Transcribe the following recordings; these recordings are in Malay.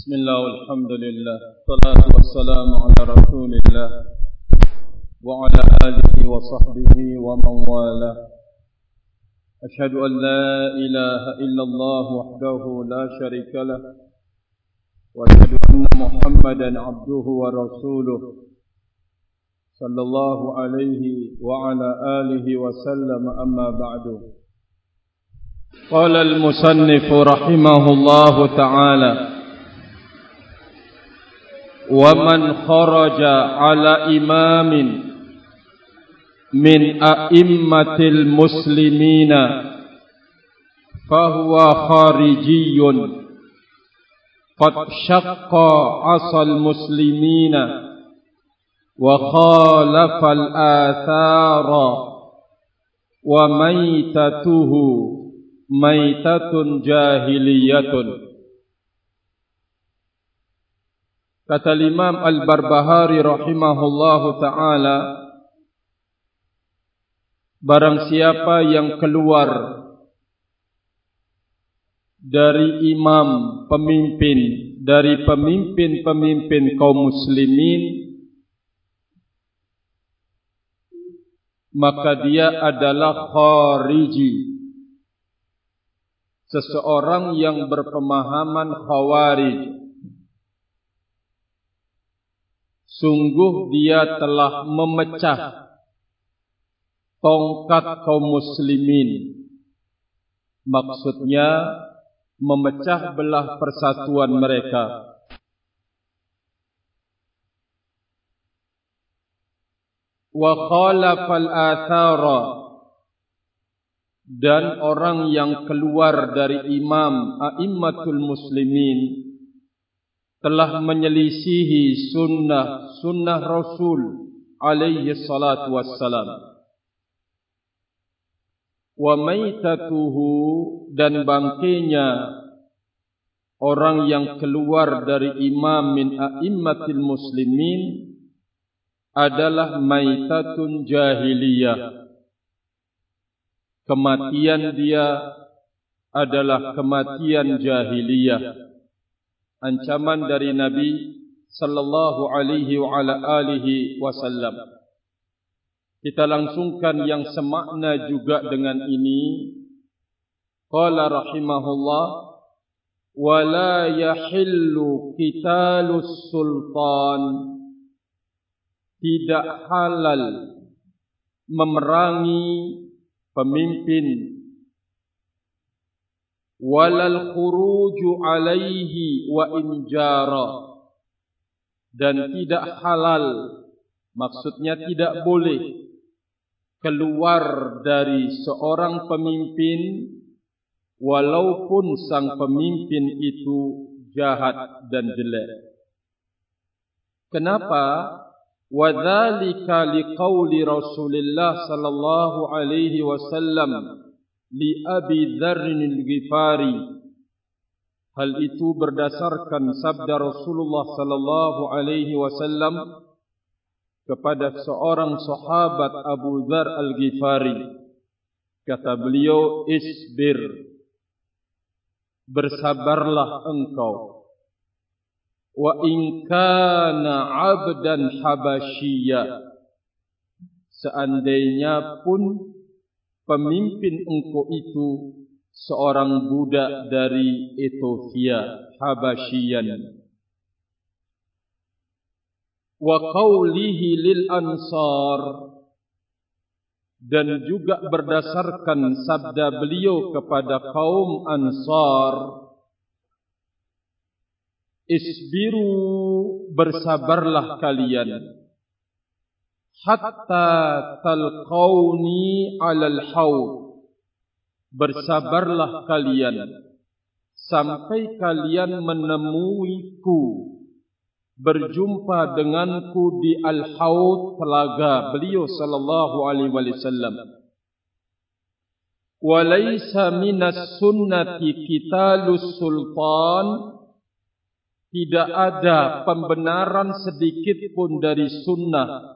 Bismillah, alhamdulillah, salatu wassalamu ala rasulillah wa ala alihi wa sahbihi wa man wala. Ashhadu an la ilaha illallah wahdahu la sharika lah wa ashhadu anna Muhammadan abduhu wa rasuluh sallallahu alaihi wa ala alihi wa sallam, amma ba'du. Qala al-musannif rahimahullahu ta'ala: wa man kharaja ala imamin min a'immatil muslimina fahuwa kharijiyyun qad syaqqa asal muslimina wa khalafal athara wa maitatuhu maitatun jahiliyatun. Kata Imam Al-Barbahari rahimahullahu ta'ala, barang siapa yang keluar dari imam, pemimpin, dari pemimpin-pemimpin kaum muslimin, maka dia adalah khariji, seseorang yang berpemahaman khawarij. Sungguh dia telah memecah tongkat kaum muslimin. Maksudnya memecah belah persatuan mereka. Wa khalafal athara, dan orang yang keluar dari imam a'immatul muslimin telah menyelisihi sunnah Rasul alaihi salatu wassalam. Wa maitatuhu, dan bangkainya orang yang keluar dari imam min a'immatil muslimin adalah maitatun jahiliyah. Kematian dia adalah kematian jahiliyah. Ancaman dari Nabi sallallahu alaihi wa ala alihi wasallam. Kita langsungkan yang semakna juga dengan ini. Qala rahimahullah: wa la yahillu qitalus sultan, tidak halal memerangi pemimpin, walal khuruju alaihi wa injara, dan tidak halal, maksudnya tidak boleh keluar dari seorang pemimpin walaupun sang pemimpin itu jahat dan jelek. Kenapa? Wadzalika liqauli Rasulillah sallallahu alaihi wasallam li Abi Dzarrin al-Ghifari. Hal itu berdasarkan sabda Rasulullah sallallahu alaihi wasallam kepada seorang sahabat Abu Dzar al-Ghifari. Kata beliau, isbir, bersabarlah engkau. Wa in kana 'abdan habasyiya, seandainya pun pemimpin engkau itu seorang budak dari Ethiopia, Habasyian. Wa qawlihi lil ansar, dan juga berdasarkan sabda beliau kepada kaum Ansar, isbiru, bersabarlah kalian, hatta talqauni alal haud, bersabarlah kalian sampai kalian menemuiku, berjumpa denganku di al-haud, telaga beliau sallallahu alaihi wasallam. Wa laysa minas sunnati qitalus sultan, tidak ada pembenaran sedikit pun dari sunnah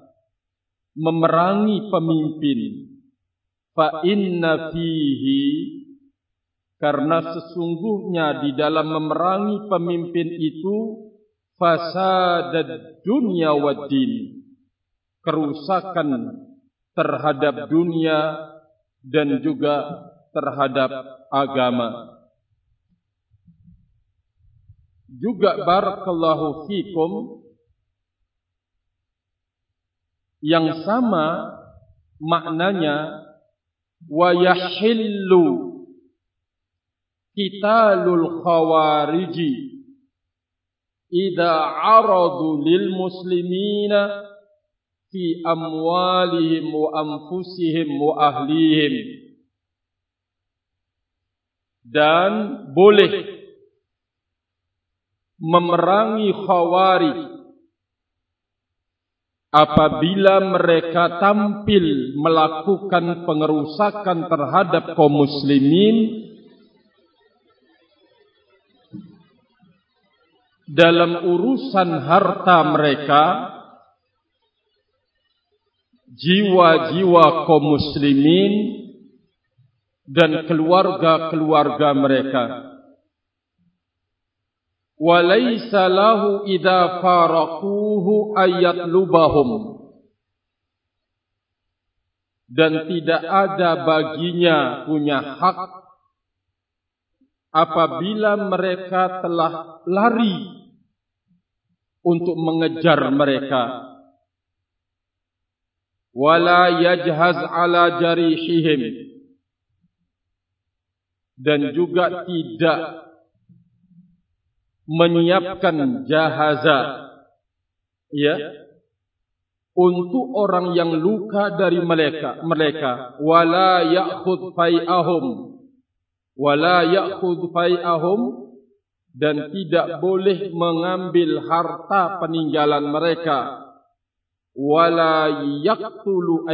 memerangi pemimpin. Fa inna fihi, karena sesungguhnya di dalam memerangi pemimpin itu fasadad dunya wad din, kerusakan terhadap dunia dan juga terhadap agama. Juga barakallahu fikum, yang sama maknanya wa yahillu qitalul khawariji idza aradu lil muslimina fi amwalihim wa anfusihim wa ahlihim. Dan boleh memerangi khawarij apabila mereka tampil melakukan pengerusakan terhadap kaum muslimin dalam urusan harta mereka, jiwa-jiwa kaum muslimin dan keluarga-keluarga mereka. Walaysa lahu idza faraquhu ayatlubahum, dan tidak ada baginya punya hak apabila mereka telah lari untuk mengejar mereka. Wala yajhaz ala jarihihim, dan juga tidak menyiapkan jahaza, ya, untuk orang yang luka dari mereka. Wala ya'khudh fai'ahum, dan tidak boleh mengambil harta peninggalan mereka. Wala yaqtulu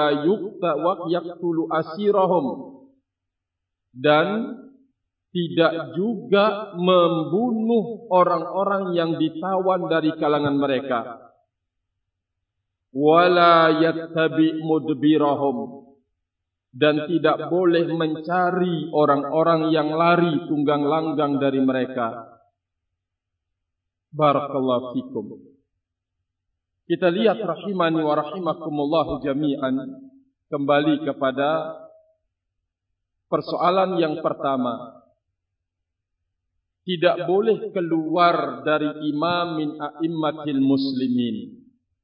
asirahum, dan tidak juga membunuh orang-orang yang ditawan dari kalangan mereka. Wala yattabi mudbirahum, dan tidak boleh mencari orang-orang yang lari tunggang langgang dari mereka. Barakallahu fikum. Kita lihat rahimani wa rahimakumullah jami'an, kembali kepada persoalan yang pertama. Tidak boleh keluar dari imam min a'immatil muslimin.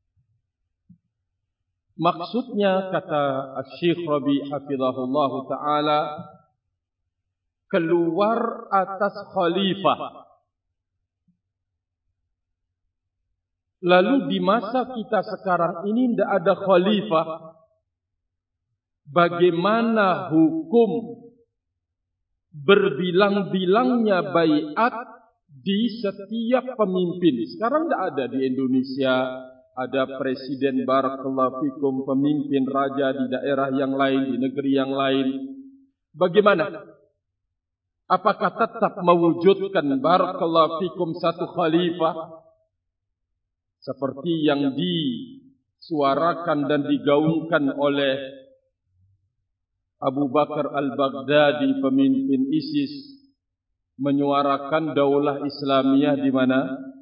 Maksudnya, kata Syekh Rabi hafizahullah ta'ala, keluar atas khalifah. Lalu di masa kita sekarang ini tidak ada khalifah, bagaimana hukum berbilang-bilangnya baiat di setiap pemimpin? Sekarang tidak ada di Indonesia, ada presiden barakallahu fikum, pemimpin raja di daerah yang lain, di negeri yang lain. Bagaimana? Apakah tetap mewujudkan barakallahu fikum satu khalifah seperti yang disuarakan dan digaungkan oleh Abu Bakar al-Baghdadi, pemimpin ISIS, menyuarakan daulah Islamiyah di mana?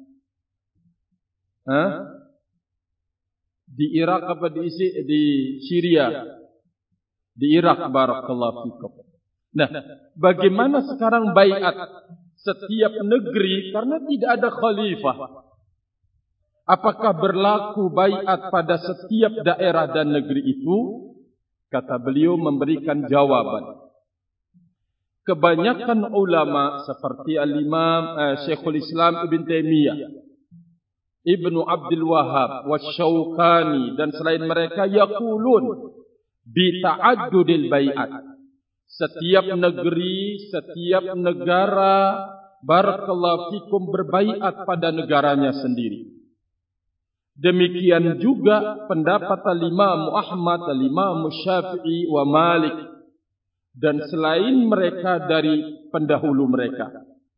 Di Irak apa di Syria? Di Irak, barakallahu fikum. Nah, bagaimana sekarang baiat setiap negeri karena tidak ada khalifah? Apakah berlaku baiat pada setiap daerah dan negeri itu? Kata beliau memberikan jawaban. Kebanyakan ulama seperti al-Imam Syekhul Islam Ibn Taimiyah, Ibnu Abdul Wahhab, Wasyauqani, dan selain mereka, yaqulun bi ta'addudil baiat. Setiap negeri, setiap negara, barakallahu fikum, berbaiat pada negaranya sendiri. Demikian juga pendapat al-Imam Ahmad, al-Imam Syafi'i wa Malik, dan selain mereka dari pendahulu mereka.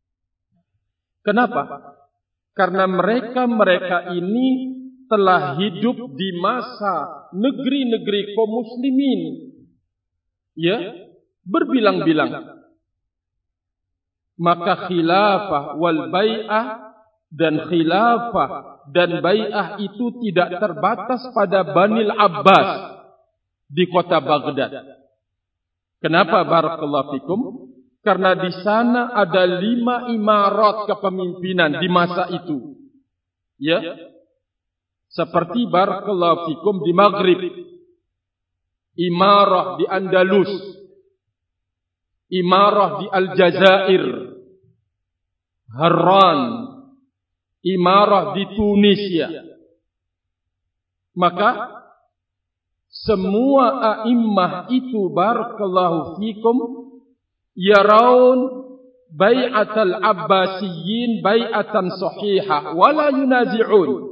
Kenapa? Karena mereka ini telah hidup di masa negeri-negeri kaum muslimin, ya, berbilang-bilang. maka khilafah wal bai'ah dan khilafah dan bai'ah itu tidak terbatas pada Banil Abbas di kota Baghdad. Kenapa barakallahu fikum? Karena di sana ada 5 imarat kepemimpinan di masa itu. Ya. Seperti barakallahu fikum di Maghrib, imarah di Andalus, imarah di Aljazair, Harran, imarah di Tunisia. Maka semua a'immah itu barakallahu fikum yaraun bai'atal Abbasiyyin bai'atan sahihah wala yunazi'un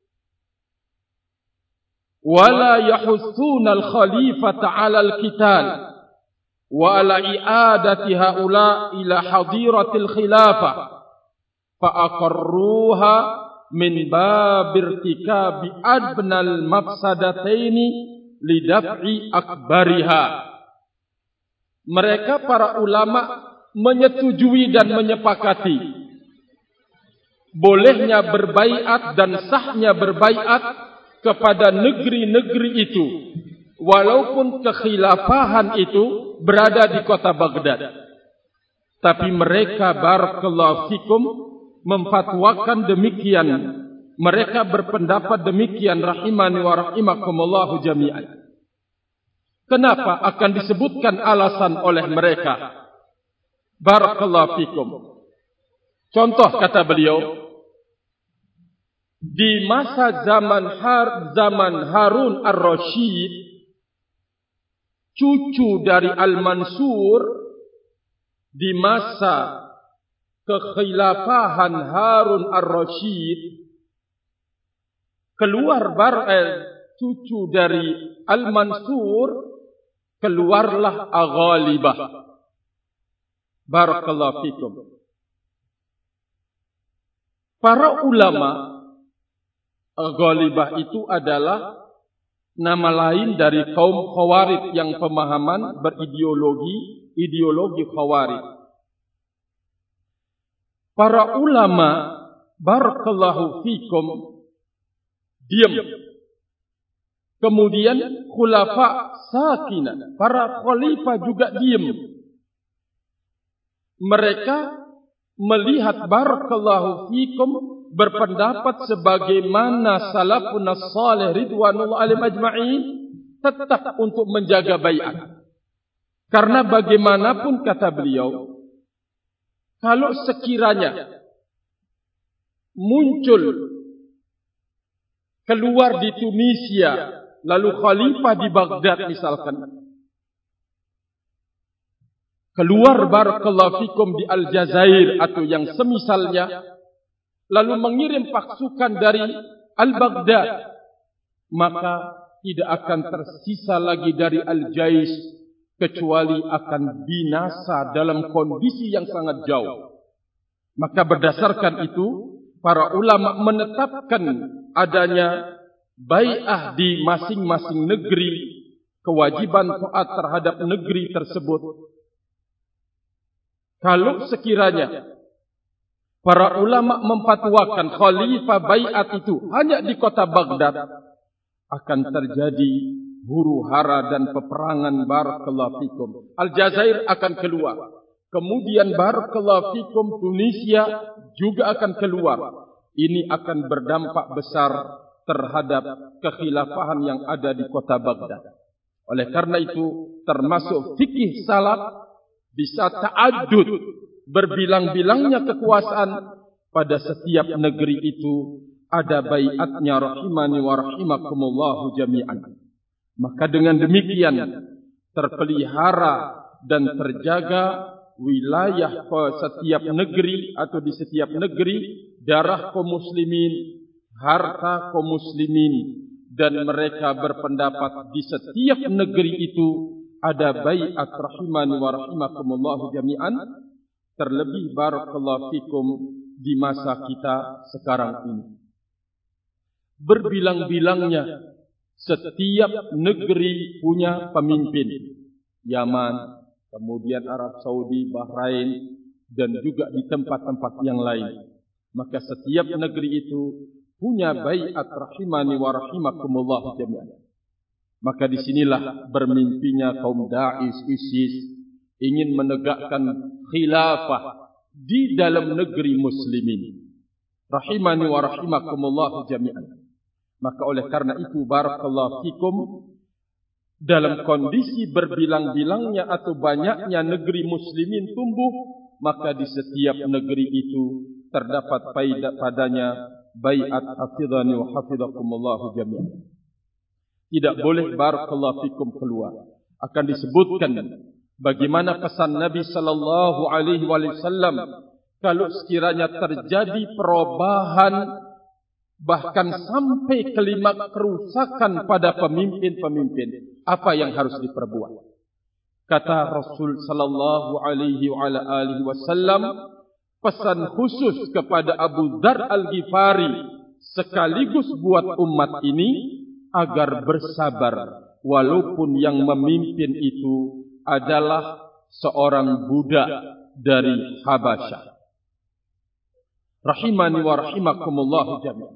wala yahuthuna al-khalifata 'ala al-qital wa ala i'adati haula ila hadiratil khilafah fa aqarruha min bab irtikabi adnal mafsadataini lidaf'i akbariha. Mereka para ulama menyetujui dan menyepakati bolehnya berbaiat dan sahnya berbaiat kepada negeri-negeri itu, walaupun kekhilafahan itu berada di kota Baghdad. Tapi mereka barakallahu fikum memfatwakan demikian. Mereka berpendapat demikian rahimani wa rahimakumullahu jami'an. Kenapa akan disebutkan alasan oleh mereka? Barakallahu fikum. Contoh kata beliau, di masa zaman Harun ar-Rasyid, cucu dari Al-Mansur, di masa kekhilafahan Harun ar-Rasyid, cucu dari Al-Mansur, keluarlah Aghalibah. Barakallahu fikum. Para ulama, Aghalibah itu adalah nama lain dari kaum Khawarij yang pemahaman ideologi Khawarij. Para ulama barakallahu fikum diam. Kemudian khulafa sakinah, para khalifah juga diam. Mereka melihat barakallahu fikum berpendapat sebagaimana salafun salih ridwanullah alaihim ajma'in tetap untuk menjaga baiat. Karena bagaimanapun kata beliau, kalau sekiranya muncul keluar di Tunisia lalu khalifah di Baghdad misalkan, keluar barakallahu fikum di Aljazair atau yang semisalnya, lalu mengirim pasukan dari Al-Baghdad, maka tidak akan tersisa lagi dari Al-Jais kecuali akan binasa dalam kondisi yang sangat jauh. Maka berdasarkan itu, para ulama menetapkan adanya bai'ah di masing-masing negeri, kewajiban taat terhadap negeri tersebut. Kalau sekiranya para ulama memfatwakan khalifah bai'at itu hanya di kota Baghdad, akan terjadi huru-hara dan peperangan barakallahu fikum. Aljazair akan keluar. Kemudian barakallahu fikum Tunisia juga akan keluar. Ini akan berdampak besar terhadap kekhilafahan yang ada di kota Baghdad. Oleh karena itu, termasuk fikih salaf bisa ta'addud, berbilang-bilangnya kekuasaan pada setiap negeri itu ada baiatnya rahimani wa rahimakumullahu jami'an. Maka dengan demikian terpelihara dan terjaga wilayah setiap negeri atau di setiap negeri, darah kaum muslimin, harta kaum muslimin, dan mereka berpendapat di setiap negeri itu ada baiat rahimani wa rahimakumullahu jami'an. Terlebih barakallahu fikum di masa kita sekarang ini, berbilang-bilangnya setiap negeri punya pemimpin. Yaman, kemudian Arab Saudi, Bahrain, dan juga di tempat-tempat yang lain. Maka setiap negeri itu punya baiat rahimani wa rahimakumullah jami'an. Maka disinilah bermimpinya kaum Daesh ISIS ingin menegakkan khilafah di dalam negeri muslimin. Rahimani wa rahimakumullah jami'an. Maka oleh karena itu barakallahu fikum, dalam kondisi berbilang-bilangnya atau banyaknya negeri muslimin tumbuh, maka di setiap negeri itu terdapat padanya baiat hafidhani wa hafidhakumullah jami'an. Tidak boleh barakallahu fikum keluar. Akan disebutkan bagaimana pesan Nabi sallallahu alaihi wasallam kalau sekiranya terjadi perubahan bahkan sampai kelima kerusakan pada pemimpin-pemimpin, apa yang harus diperbuat? Kata Rasul sallallahu alaihi wasallam, pesan khusus kepada Abu Dzar Al-Ghifari sekaligus buat umat ini agar bersabar walaupun yang memimpin itu adalah seorang budak dari Habasyah. Rahimani wa rahimakumullah jami'an.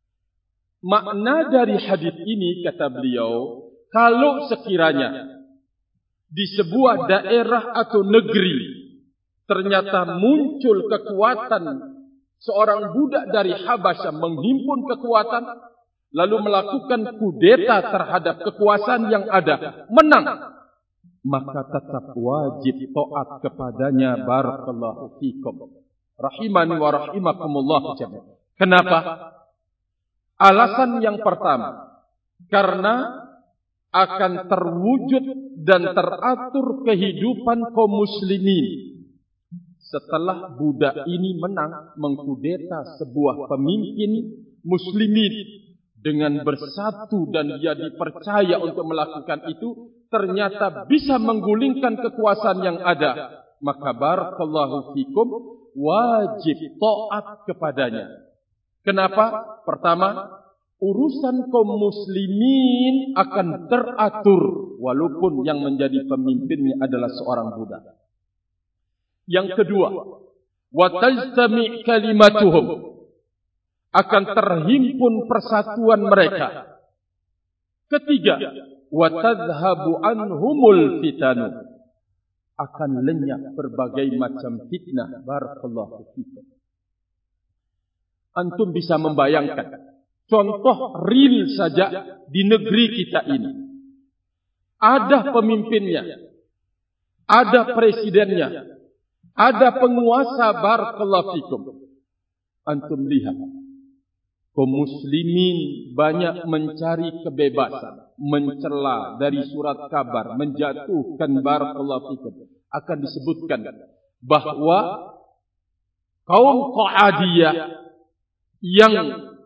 Makna dari hadis ini, kata beliau, kalau sekiranya di sebuah daerah atau negeri ternyata muncul kekuatan seorang budak dari Habasyah menghimpun kekuatan lalu melakukan kudeta terhadap kekuasaan yang ada, menang, maka tetap wajib taat kepadanya. Barakallahu fikum. Rahimani wa rahimakumullah jami'an. Kenapa? Alasan yang pertama, karena akan terwujud dan teratur kehidupan kaum muslimin setelah budak ini menang mengkudeta sebuah pemimpin muslimin dengan bersatu dan dia dipercaya untuk melakukan itu, ternyata bisa menggulingkan kekuasaan yang ada, maka barakallahu fikum wajib taat kepadanya. Kenapa? Pertama, urusan kaum muslimin akan teratur walaupun yang menjadi pemimpinnya adalah seorang budak. Yang kedua, wa tajtami kalimatuhum, akan terhimpun persatuan mereka. Ketiga, wa tadhhabu anhumul fitanu, akan lenyap berbagai macam fitnah. Barakallahu fikum. Antum bisa membayangkan contoh real saja di negeri kita ini. Ada pemimpinnya, ada presidennya, ada penguasa. Barakallahu fikum. Antum lihat, kaum muslimin banyak mencari kebebasan, mencela dari surat kabar, menjatuhkan. Barakallahu fikum. Akan disebutkan bahwa kaum Qa'adiyah yang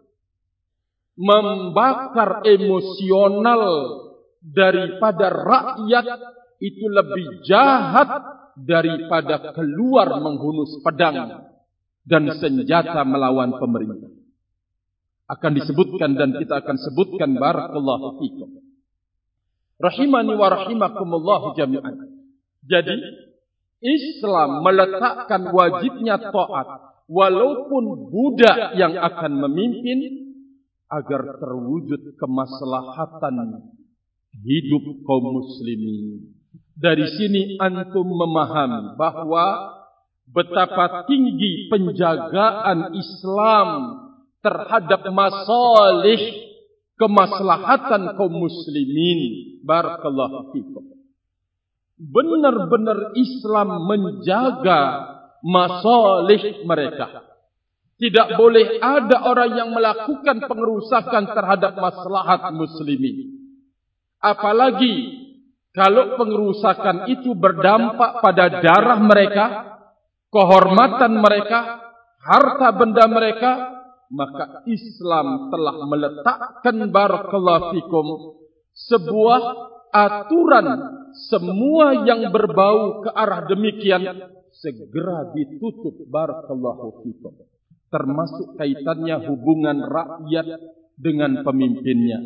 membakar emosional daripada rakyat itu lebih jahat daripada keluar menghunus pedang dan senjata melawan pemerintah. Akan disebutkan dan kita akan sebutkan. Barakallahu fikum. Rahimani wa rahimakumullah jami'an. Jadi Islam meletakkan wajibnya taat walaupun budak yang akan memimpin agar terwujud kemaslahatan hidup kaum muslimin. Dari sini antum memahami bahwa betapa tinggi penjagaan Islam terhadap masalih kemaslahatan kaum muslimin. Barakallahu fikum. Benar-benar Islam menjaga masalih mereka. Tidak boleh ada orang yang melakukan pengerusakan terhadap maslahat muslimin. Apalagi kalau pengerusakan itu berdampak pada darah mereka, kehormatan mereka, harta benda mereka, maka Islam telah meletakkan barakallahu fikum sebuah aturan, semua yang berbau ke arah demikian segera ditutup. Barakallahu fikum. Termasuk kaitannya hubungan rakyat dengan pemimpinnya.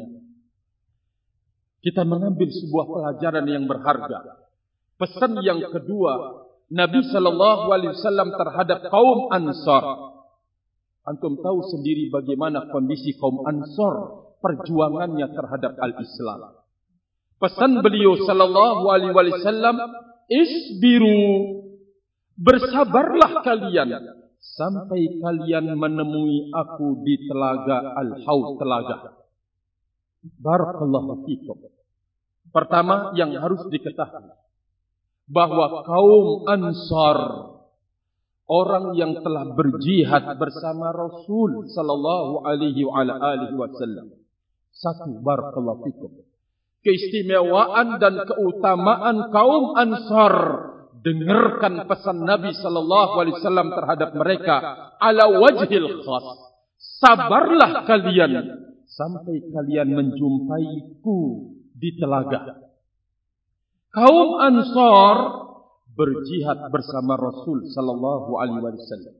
Kita mengambil sebuah pelajaran yang berharga. Pesan yang kedua Nabi SAW terhadap kaum Ansar. Antum tahu sendiri bagaimana kondisi kaum Ansar, perjuangannya terhadap al-Islam. Pesan beliau SAW, isbiru, bersabarlah kalian sampai kalian menemui aku di telaga Al-Haud, telaga. Barakallahu fikum. Pertama yang harus diketahui, bahwa kaum Ansar, orang yang telah berjihad bersama Rasul sallallahu alaihi wasallam. Satu, barakallahu fikum, keistimewaan dan keutamaan kaum Ansar. Dengarkan pesan Nabi sallallahu alaihi wasallam terhadap mereka, ala wajhil khas. Sabarlah kalian sampai kalian menjumpaiku di telaga. Kaum Ansar berjihad bersama Rasul sallallahu alaihi wasallam.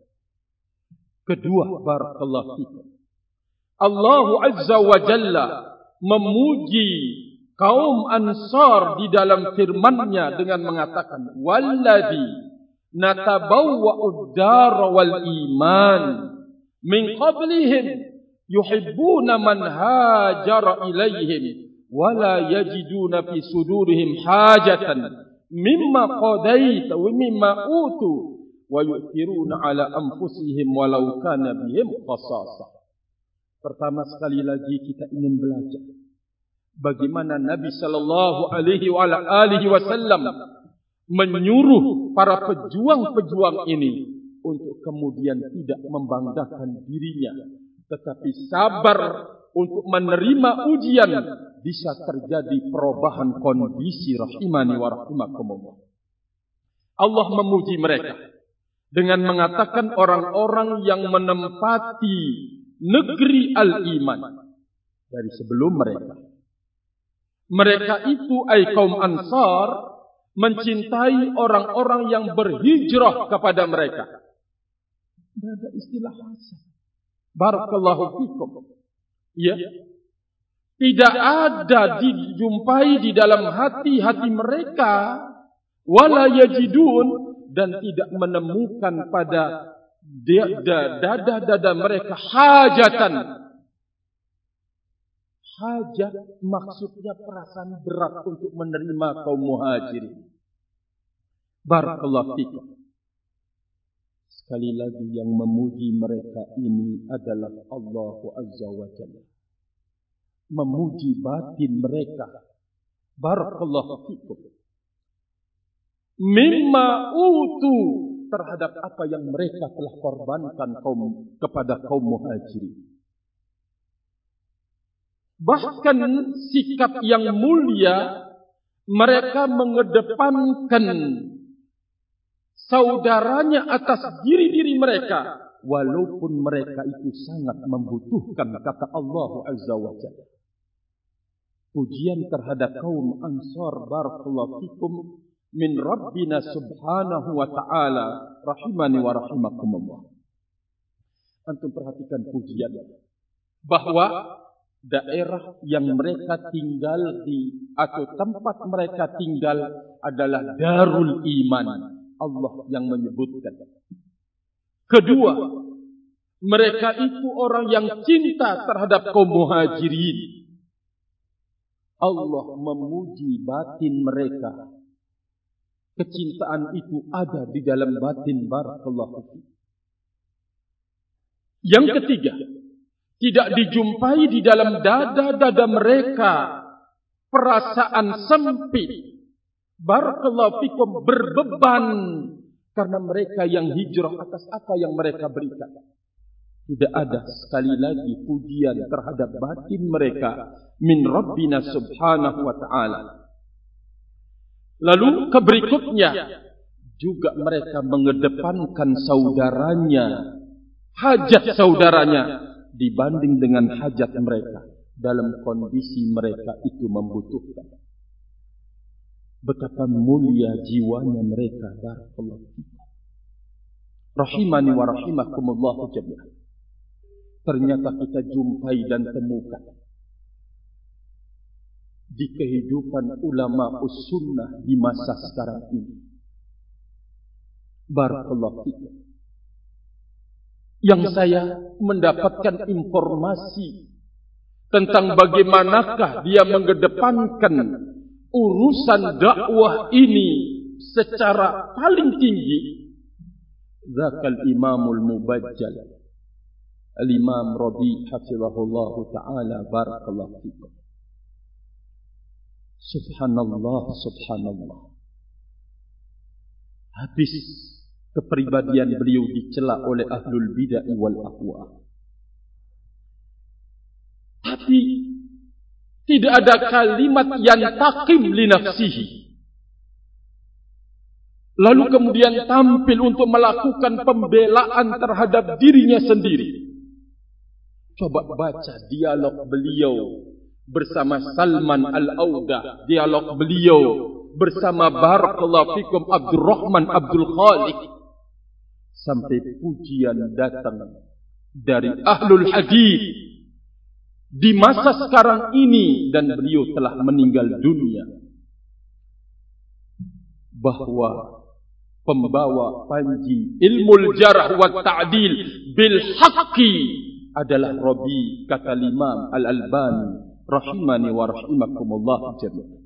Kedua, barakallahu fikum, Allah Azza wa Jalla memuji kaum Ansar di dalam firman-Nya dengan mengatakan, walladzi natabawwa'ud dar wal iman min qablihim yuhibbuna man hajara ilaihim wala yajiduna fi sudurihim hajatan mimma qadaita wa mimma utu wa yu'thiruna ala anfusihim walau kana bihim khasasah. Pertama sekali lagi kita ingin belajar bagaimana Nabi sallallahu alaihi wasallam menyuruh para pejuang-pejuang ini untuk kemudian tidak membanggakan dirinya, tetapi sabar untuk menerima ujian bisa terjadi perubahan kondisi, rahimani wa rahimakumullah. Allah memuji mereka dengan mengatakan orang-orang yang menempati negeri al-iman dari sebelum mereka. Mereka itu ay kaum Ansar mencintai orang-orang yang berhijrah kepada mereka. Tidak ada istilah hasad. Barakallahu fikum. Ya, tidak ada dijumpai di dalam hati-hati mereka, wala yajidun, dan tidak menemukan pada dada-dada mereka hajatan. Hajat maksudnya perasaan berat untuk menerima kaum muhajirin. Barakallahu fikum. Sekali lagi yang memuji mereka ini adalah Allah Azza wa Jalla. Memuji batin mereka. Barakallahu fikum. Mimma utu, terhadap apa yang mereka telah korbankan kepada kaum muhajirin. Bahkan sikap yang mulia, mereka mengedepankan saudaranya atas diri-diri mereka, walaupun mereka itu sangat membutuhkan, kata Allah Azza wa Jalla. Pujian terhadap kaum Ansar, barakallahu fikum, min Rabbina subhanahu wa ta'ala, rahimani wa rahimakumullah. Antum perhatikan pujian, bahwa daerah yang mereka tinggal di, atau tempat mereka tinggal adalah Darul Iman. Allah yang menyebutkan. Kedua, mereka itu orang yang cinta terhadap kaum muhajirin. Allah memuji batin mereka. Kecintaan itu ada di dalam batin, barakallahu fiik. Yang ketiga, tidak dijumpai di dalam dada-dada mereka perasaan sempit, barakallahu fikum, berbeban karena mereka yang hijrah atas apa yang mereka berikan. Tidak ada sekali lagi pujian terhadap batin mereka min Rabbina subhanahu wa ta'ala. Lalu keberikutnya juga mereka mengedepankan saudaranya, hajat saudaranya dibanding dengan hajat mereka dalam kondisi mereka itu membutuhkan. Betapa mulia jiwanya mereka, barakallahu fikum. Rahimani wa rahimakumullah jami'an. Ternyata kita jumpai dan temukan di kehidupan ulama sunnah di masa sekarang ini. Barakallahu fikum. Yang saya mendapatkan informasi tentang bagaimanakah dia mengedepankan urusan dakwah ini secara paling tinggi, zakal imamul mubajjal, al-imam Rabi' hafizahullahu ta'ala, barakallahu fikum. Subhanallah, subhanallah. Habis kepribadian beliau dicela oleh ahlul bid'ah wal ahwa. Tapi tidak ada kalimat yang taqim li nafsihi. Lalu kemudian tampil untuk melakukan pembelaan terhadap dirinya sendiri. Coba baca dialog beliau bersama Salman Al-Audah, dialog beliau bersama barakallahu fikum Abdurrahman Abdul Khaliq, sampai pujian datang dari ahlul hadis di masa sekarang ini, dan beliau telah meninggal dunia, bahwa pembawa panji ilmul jarh wa ta'dil bil haqqi adalah Rabi', kata Imam Al-Albani rahimani wa rahimakumullah jami'an.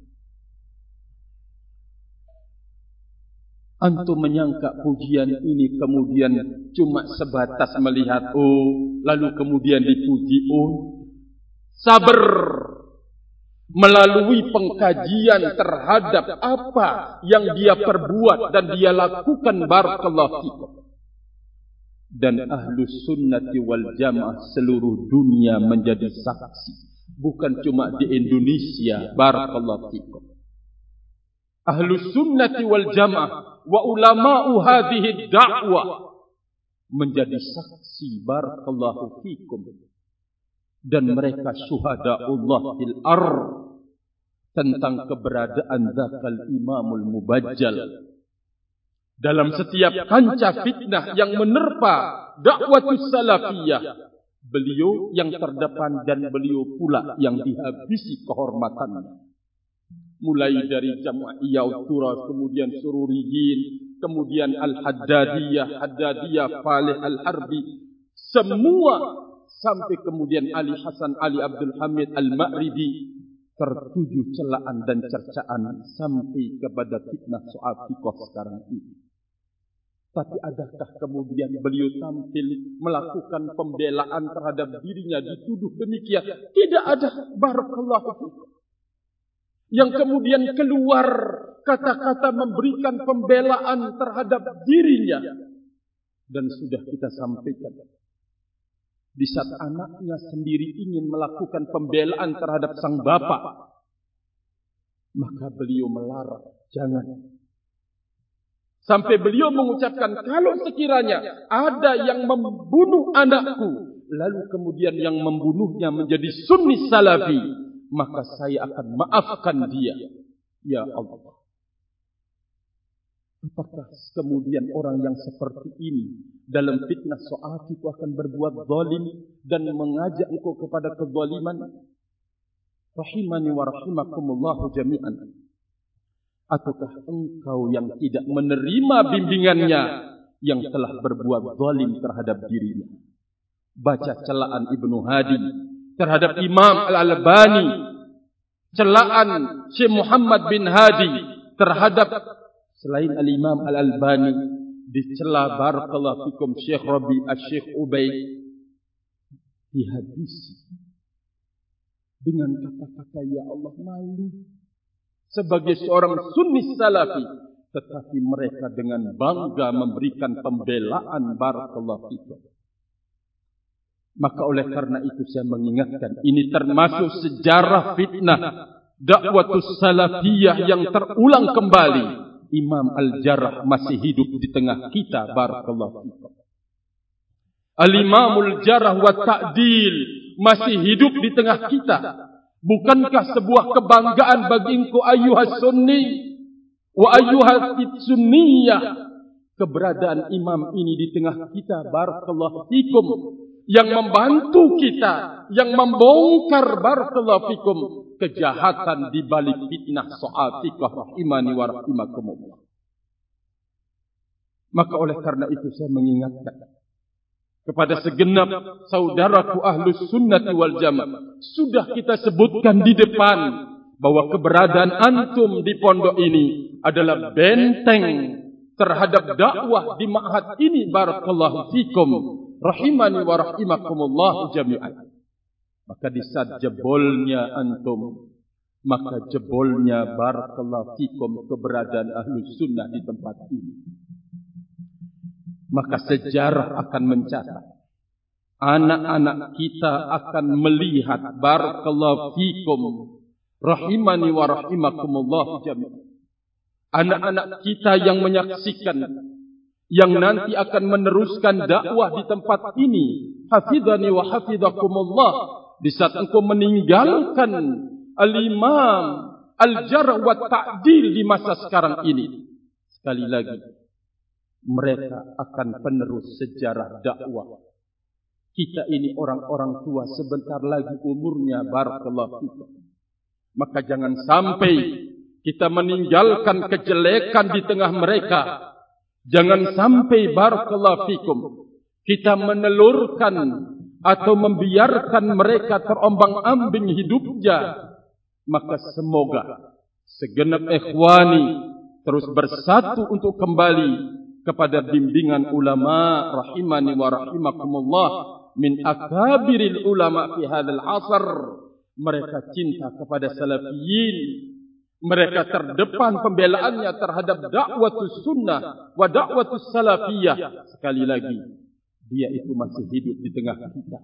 Antum menyangka pujian ini kemudian cuma sebatas melihat lalu kemudian dipuji sabar melalui pengkajian terhadap apa yang dia perbuat dan dia lakukan, barakallahu fikum. Dan ahlus sunnati wal jamaah seluruh dunia menjadi saksi, bukan cuma di Indonesia, barakallahu fikum. Ahlus sunnati wal jamaah wa ulama'u hadhihi da'wah menjadi saksi, barakallahu fikum. Dan mereka syuhada'ullah fil ardh tentang keberadaan zakal imamul mubajjal. Dalam setiap kancah fitnah yang menerpa dakwatus salafiyah, beliau yang terdepan dan beliau pula yang dihabisi kehormatannya. Mulai dari Jama'iyah Turah, kemudian Sururiyin, kemudian Al-Haddadiyah, Falih Al-Harbi, semua sampai kemudian Ali Hasan Ali Abdul Hamid Al-Ma'ribi, tertuju celaan dan cercaan sampai kepada fitnah soal fiqh sekarang ini. Tapi adakah kemudian beliau tampil melakukan pembelaan terhadap dirinya, dituduh demikian? Tidak ada, barakallahu fikum. Yang kemudian keluar kata-kata memberikan pembelaan terhadap dirinya. Dan sudah kita sampaikan, di saat anaknya sendiri ingin melakukan pembelaan terhadap sang bapak, maka beliau melarang, jangan. Sampai beliau mengucapkan, kalau sekiranya ada yang membunuh anakku, lalu kemudian yang membunuhnya menjadi sunni salafi, maka saya akan maafkan dia. Ya Allah. Apakah kemudian orang yang seperti ini dalam fitnah soal itu akan berbuat zalim dan mengajak engkau kepada kezaliman? Rahimani wa rahimakumullahu jami'an. Ataukah engkau yang tidak menerima bimbingannya yang telah berbuat zalim terhadap dirinya? Baca celaan Ibnu Hadi terhadap Imam Al-Albani, celaan Syekh Muhammad bin Hadi terhadap selain Al-Imam Al-Albani, dicela barakallahu fikum Syekh Rabi' Syekh Ubay, dihabisi dengan kata-kata ya Allah, malu sebagai seorang sunni salafi, tetapi mereka dengan bangga memberikan pembelaan, barakallahu fikum. Maka oleh karena itu saya mengingatkan, ini termasuk sejarah fitnah dakwatus salafiyah yang terulang kembali. Imam Al-Jarrah masih hidup di tengah kita, barakallahu fikum. Al-Imamul Jarrah wa Ta'dil masih hidup di tengah kita. Bukankah sebuah kebanggaan bagi engkau ayyuhas sunni wa ayyuhas sunniyah, keberadaan imam ini di tengah kita, barakallahu fikum, yang membantu kita, yang membongkar, barakallahu fikum, kejahatan di balik fitnah soal fiqh, rahimani wa rahimakumullah. Maka oleh karena itu saya mengingatkan kepada segenap saudaraku ahlus sunnati wal jamaah. Sudah kita sebutkan di depan bahwa keberadaan antum di pondok ini adalah benteng terhadap dakwah di ma'had ini. Barakallahu fikum, rahimani wa rahimakumullah jami'an. Maka di saat jebolnya antum, maka jebolnya barakallahu fikum keberadaan ahlus sunnah di tempat ini. Maka sejarah akan mencatat, anak-anak kita akan melihat barakallahu fikum, rahimani wa rahimakumullah jami'an. Anak-anak kita yang menyaksikan, yang nanti akan meneruskan dakwah di tempat ini, hafidhani wa hafidhakumullah. Di saat engkau meninggalkan al-imam al-jarh wa ta'dil di masa sekarang ini, sekali lagi mereka akan penerus sejarah dakwah. Kita ini orang-orang tua sebentar lagi umurnya, barakallahu fikum. Maka jangan sampai kita meninggalkan kejelekan di tengah mereka. Jangan sampai barakallahu fikum kita menelurkan atau membiarkan mereka terombang-ambing hidupnya. Maka semoga segenap ikhwani terus bersatu untuk kembali kepada bimbingan ulama rahimani wa rahimakumullah min akabiril ulama fi hadzal asr. Mereka cinta kepada salafiyin, mereka terdepan pembelaannya terhadap dakwatus sunnah wa dakwatus salafiyah. Sekali lagi, dia itu masih hidup di tengah kita.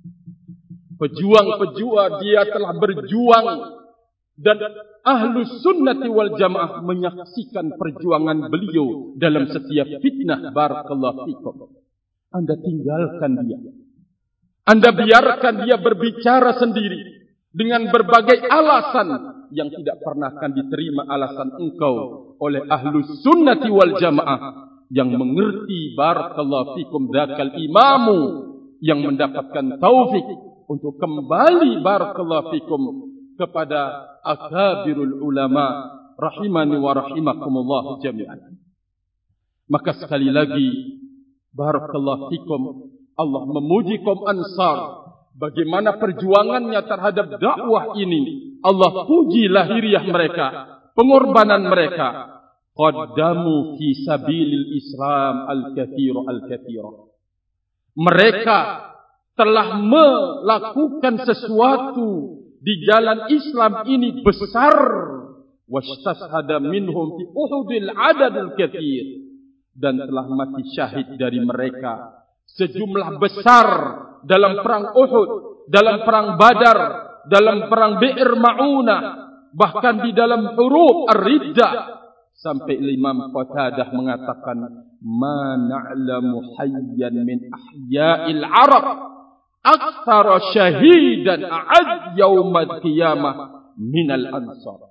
Pejuang-pejuang, dia telah berjuang, dan ahlus sunnati wal jamaah menyaksikan perjuangan beliau dalam setiap fitnah. Barakallahu fikum. Anda tinggalkan dia, Anda biarkan dia berbicara sendiri dengan berbagai alasan yang tidak pernah akan diterima alasan engkau oleh ahlus sunnati wal jamaah yang mengerti barakallahu fikum dzakal imamu, yang mendapatkan taufik untuk kembali barakallahu fikum kepada akabirul ulama rahimani wa rahimakumullah jami'an. Maka sekali lagi barakallahu fikum, Allah memuji kaum Ansar bagaimana perjuangannya terhadap dakwah ini. Allah puji lahiriah mereka, pengorbanan mereka. Qaddamu fi sabilil Islam al-kathira. Mereka telah melakukan sesuatu di jalan Islam ini besar. Wastashhada minhum fi Uhudil adadul kathir. Dan telah mati syahid dari mereka sejumlah besar dalam perang Uhud, dalam perang Badar, dalam perang Bi'r Ma'unah, bahkan di dalam huruf ar-riddah. Sampai Imam Qatadah mengatakan, ma na'lamu hayyan min ahya'il Arab aktsara syahidan a'ad yaumad qiyamah minal ansar.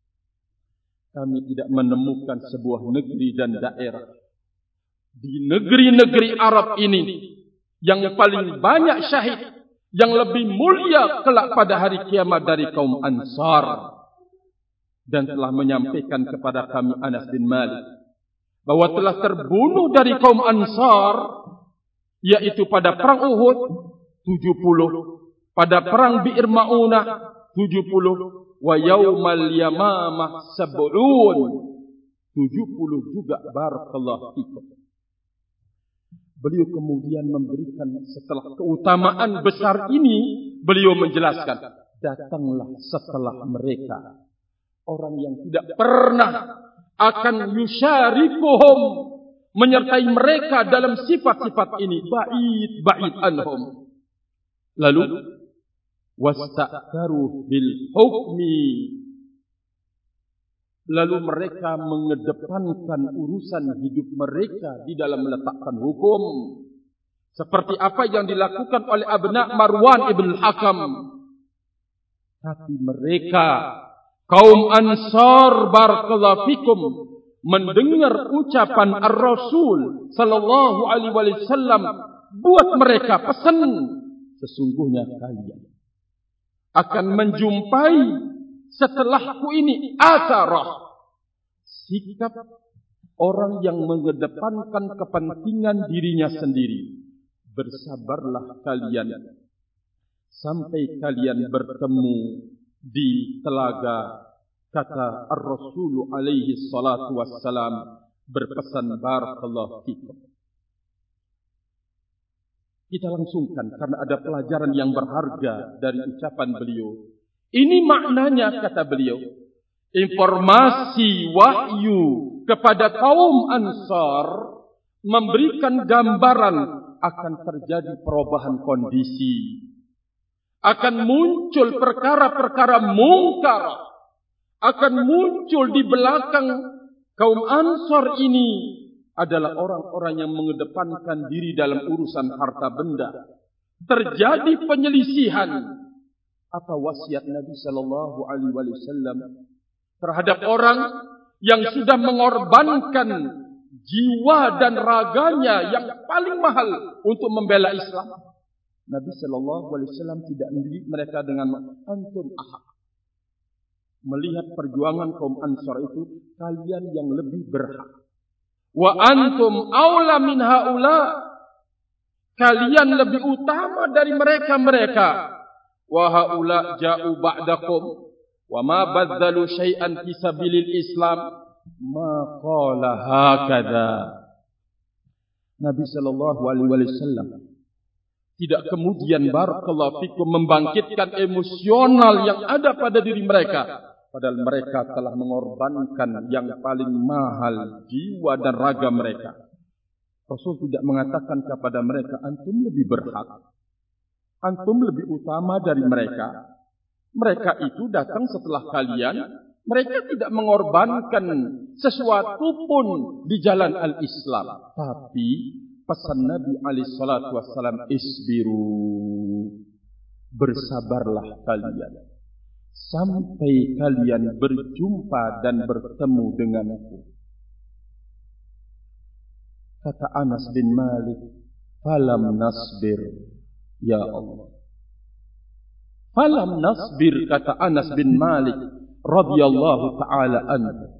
Kami tidak menemukan sebuah negeri dan daerah di negeri-negeri Arab ini yang paling banyak syahid, yang lebih mulia kelak pada hari kiamat dari kaum Ansar. Dan telah menyampaikan kepada kami Anas bin Malik bahwa telah terbunuh dari kaum Ansar, yaitu pada perang Uhud 70, pada perang Bi'r Ma'unah 70, wa yaumal yamamah 70 juga. Barakallahu fikum. Beliau kemudian memberikan, setelah keutamaan besar ini, beliau menjelaskan, datanglah setelah mereka orang yang tidak pernah akan yusyarikuhum, menyertai mereka dalam sifat-sifat ini, ba'id anhum. Lalu wasta'taru bil hukmi, lalu mereka mengedepankan urusan hidup mereka di dalam meletakkan hukum, seperti apa yang dilakukan oleh abna Marwan ibn Hakam. Tapi mereka kaum Ansar barakallahu fikum mendengar ucapan Ar-Rasul sallallahu alaihi wasallam, buat mereka pesan, sesungguhnya kalian akan menjumpai setelahku ini atharah, sikap orang yang mengedepankan kepentingan dirinya sendiri. Bersabarlah kalian sampai kalian bertemu di telaga. Kata Ar-Rasul alaihi salatu wassalam berpesan barakallahu fikum. Kita langsungkan karena ada pelajaran yang berharga dari ucapan beliau. Ini maknanya kata beliau, informasi wahyu kepada kaum Ansar memberikan gambaran akan terjadi perubahan kondisi. Akan muncul perkara-perkara mungkar. Akan muncul di belakang kaum Ansar ini adalah orang-orang yang mengedepankan diri dalam urusan harta benda. Terjadi penyelisihan. Apa wasiat Nabi sallallahu alaihi wasallam terhadap orang yang sudah mengorbankan jiwa dan raganya yang paling mahal untuk membela Islam? Nabi sallallahu alaihi wasallam tidak mendidik mereka dengan antum ahaq. Melihat perjuangan kaum Ansar itu, kalian yang lebih berhak. Wa antum aula min haula. Kalian lebih utama dari mereka-mereka. Wa haula ja'u ba'dakum wa ma badzalu syai'an fi sabilil Islam ma qala hakadha. Nabi sallallahu alaihi wasallam tidak kemudian barakallahu fikum membangkitkan emosional yang ada pada diri mereka. Padahal mereka telah mengorbankan yang paling mahal jiwa dan raga mereka. Rasul tidak mengatakan kepada mereka, antum lebih berhak. Antum lebih utama dari mereka. Mereka itu datang setelah kalian. Mereka tidak mengorbankan sesuatu pun di jalan al-Islam. Tapi pesan Nabi SAW, isbiru. Bersabarlah kalian. Sampai kalian berjumpa dan bertemu denganku. Kata Anas bin Malik, falam nasbir, ya Allah. Falam nasbir, kata Anas bin Malik radhiyallahu taala anhu.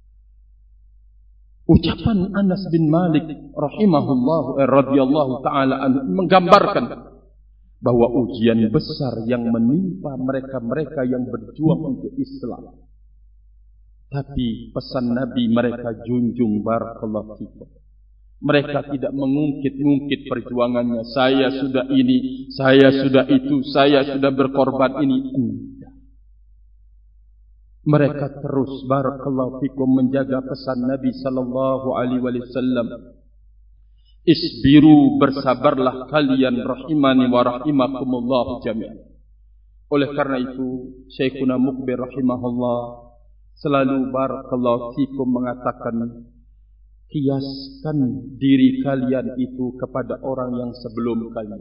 Ucapan Anas bin Malik rahimahullah radhiyallahu taala anhu menggambarkan bahwa ujian besar yang menimpa mereka-mereka yang berjuang untuk Islam. Tapi pesan Nabi mereka junjung barakallahu fikum. Mereka tidak mengungkit-ungkit perjuangannya. Saya sudah ini, saya sudah itu, saya sudah berkorban ini. Mereka terus barakallahu fikum menjaga pesan Nabi sallallahu alaihi wasallam. Isbiru, bersabarlah kalian rahimani wa rahimakumullah jami'an. Oleh karena itu, Syekhuna Mukbir rahimahullah selalu barakallahu fikum mengatakan, kiaskan diri kalian itu kepada orang yang sebelum kalian.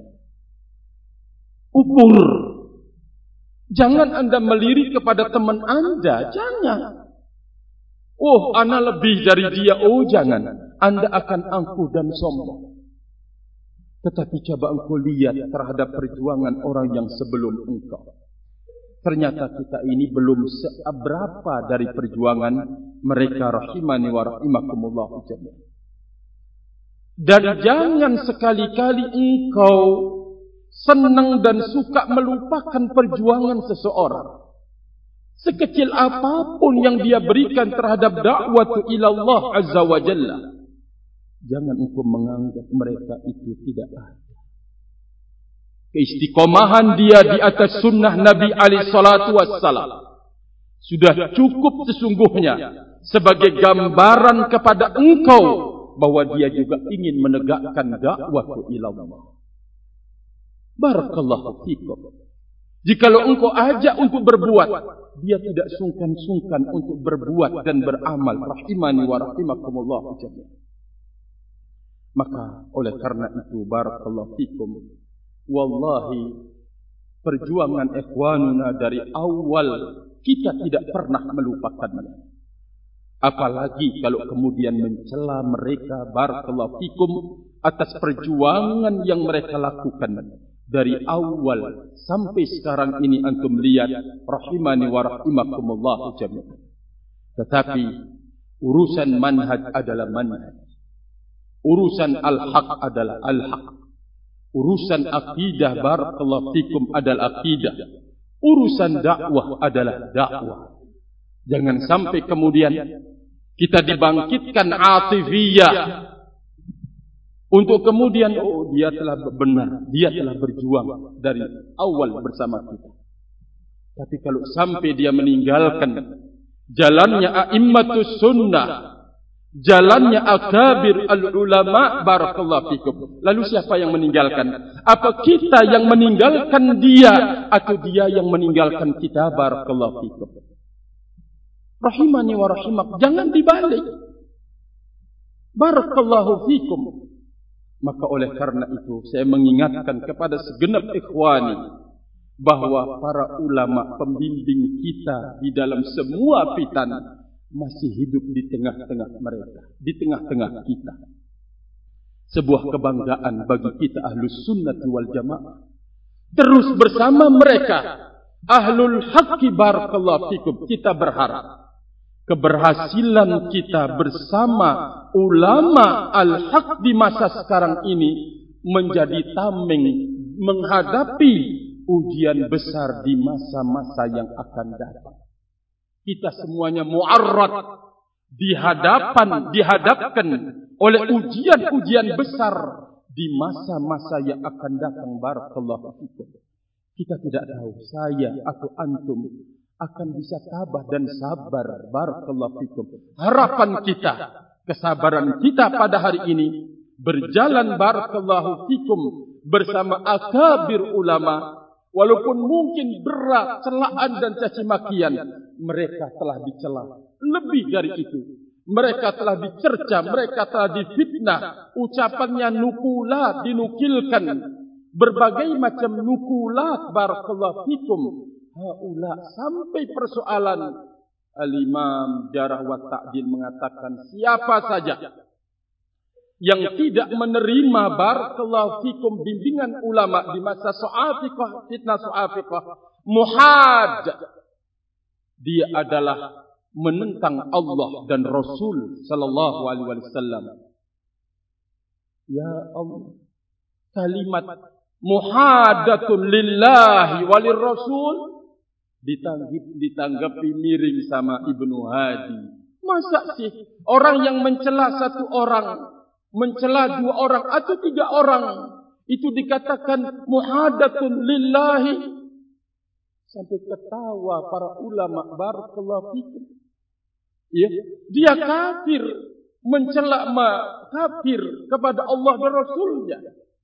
Ukur. Jangan Anda melirik kepada teman Anda, jangan. Oh, ana lebih dari dia. Oh, jangan. Anda akan angkuh dan sombong. Tetapi coba engkau lihat terhadap perjuangan orang yang sebelum engkau. Ternyata kita ini belum seberapa dari perjuangan mereka rahimani wa rahimakumullah jami'an. Dan jangan sekali-kali engkau senang dan suka melupakan perjuangan seseorang. Sekecil apapun yang dia berikan terhadap dakwah ila Allah azza wa jalla, jangan engkau menganggap mereka itu tidak ada. Keistiqomahan dia di atas sunnah Nabi alaihi salatu wassalam sudah cukup sesungguhnya sebagai gambaran kepada engkau bahwa dia juga ingin menegakkan dakwah ila Allah. Barakallahu fikum. Jikalau engkau ajak untuk berbuat, dia tidak sungkan-sungkan untuk berbuat dan beramal. Rahimani wa rahimakumullah jami'an. Maka oleh karena itu barakallahu fikum, wallahi perjuangan ikhwanuna dari awal kita tidak pernah melupakannya. Apalagi kalau kemudian mencela mereka barakallahu fikum atas perjuangan yang mereka lakukan dari awal sampai sekarang ini. Antum lihat rahimani wa rahimakumullah jami'an. Tetapi Urusan manhaj adalah manhaj. Urusan al-haq adalah al-haq. Urusan akidah barakallahu fikum adalah akidah. Urusan dakwah adalah dakwah. Jangan sampai kemudian kita dibangkitkan atifiyah untuk kemudian dia telah benar, dia telah berjuang dari awal bersama kita. Tapi kalau sampai dia meninggalkan jalannya a'immatus sunnah, jalannya akabir al-ulama barakallahu fikum, lalu siapa yang meninggalkan? Apa kita yang meninggalkan dia atau dia yang meninggalkan kita barakallahu fikum? Rahimani wa rahimak, jangan dibalik. Barakallahu fikum. Maka oleh karena itu saya mengingatkan kepada segenap ikhwani bahwa para ulama pembimbing kita di dalam semua fitan masih hidup di tengah-tengah mereka, di tengah-tengah kita. Sebuah kebanggaan bagi kita ahlus sunnah wal jamaah. Terus bersama mereka ahlul haqqi barakallahu fikum. Kita berharap keberhasilan kita bersama ulama al-haq di masa sekarang ini menjadi tameng menghadapi ujian besar di masa-masa yang akan datang. Kita semuanya mu'arrad dihadapkan oleh ujian-ujian besar di masa-masa yang akan datang barakallahu fikum. Kita tidak tahu saya atau antum akan bisa tabah dan sabar barakallahu fikum. Harapan kita, kesabaran kita pada hari ini berjalan barakallahu fikum bersama akabir ulama. Walaupun mungkin berat celaan dan caci makian, mereka telah dicela. Lebih dari itu, mereka telah dicerca, mereka telah difitnah. Ucapannya nukulat, dinukilkan. Berbagai macam nukulat barakallahu fikum. Haula sampai persoalan Al-Imam Jarh wa Ta'dil mengatakan siapa saja yang tidak menerima barakallahu fikum bimbingan ulama di masa su'afiqah, fitnah su'afiqah, muhad, dia adalah menentang Allah dan Rasul sallallahu alaihi wasallam. Ya Allah, kalimat muhadatun lillahi walir rasul ditanggapi miring sama Ibnu Hadi. Masa sih orang yang mencela satu orang, mencela dua orang atau tiga orang itu dikatakan muhadatun lillahi? Sampai ketawa para ulama barakallahu fikum. Ya, dia kafir, mencela kafir kepada Allah dan Rasulnya.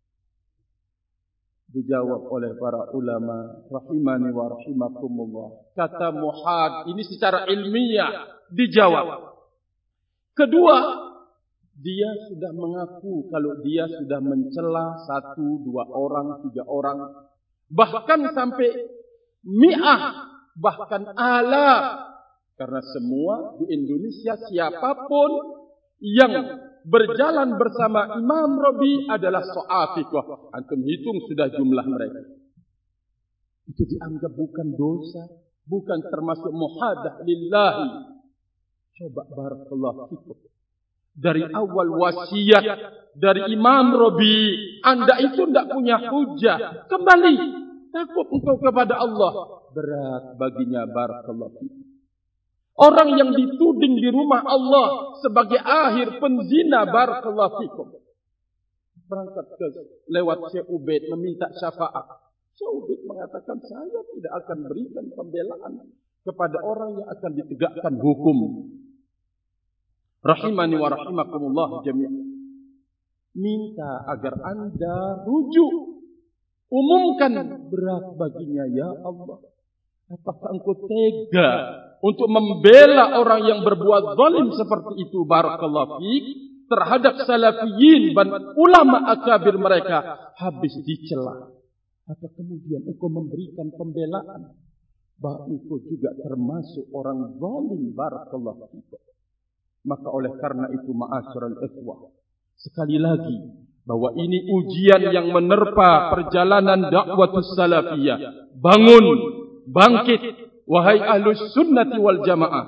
Dijawab oleh para ulama rahimani wa rahimakumullah. Kata muhad ini secara ilmiah dijawab. Kedua, dia sudah mengaku kalau dia sudah mencela satu, dua orang, tiga orang, bahkan sampai mi'ah, bahkan alaf. Karena semua di Indonesia siapapun yang berjalan bersama Imam Rabi adalah su'afiqah. Antum hitung sudah jumlah mereka. Itu dianggap bukan dosa, bukan termasuk muhadah lillahi. Coba barakallahu fikum. Dari awal wasiat dari Imam Rabi, Anda itu tidak punya hujah. Kembali, takut engkau kepada Allah. Berat baginya barakallahu fikum. Orang yang dituding di rumah Allah sebagai akhir penzina barakallahu fikum. Berangkat lewat Syekh Ubaid meminta syafaat. Syekh Ubaid mengatakan saya tidak akan berikan pembelaan kepada orang yang akan ditegakkan hukum. Rahimani wa rahimakumullah jami'an. Minta agar Anda rujuk. Umumkan berat baginya ya Allah. Apakah engkau tega untuk membela orang yang berbuat zalim seperti itu barakallahu fiik terhadap salafiyin dan ulama akabir mereka habis dicela? Apa kemudian engkau memberikan pembelaan bahwa engkau juga termasuk orang zalim barakallahu fiik? Maka oleh karena itu ma'asyiral ikhwah, sekali lagi bahwa ini ujian yang menerpa perjalanan dakwatus salafiyah. Bangun, bangkit, wahai ahlus sunnati wal jamaah.